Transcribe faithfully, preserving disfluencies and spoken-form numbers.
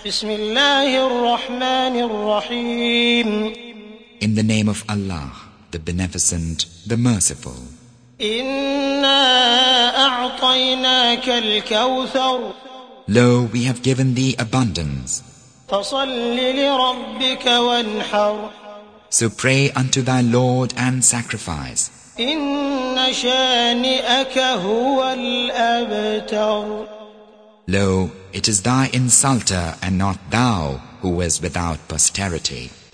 بسم الله الرحمن الرحيم In the name of Allah, the Beneficent, the Merciful. إنا أعطيناك الكوثر Lo, we have given thee abundance. فصل لربك وانحر So pray unto thy Lord and sacrifice. إن شانئك هو الأبتر Lo, it is thy insulter and not thou who is without posterity.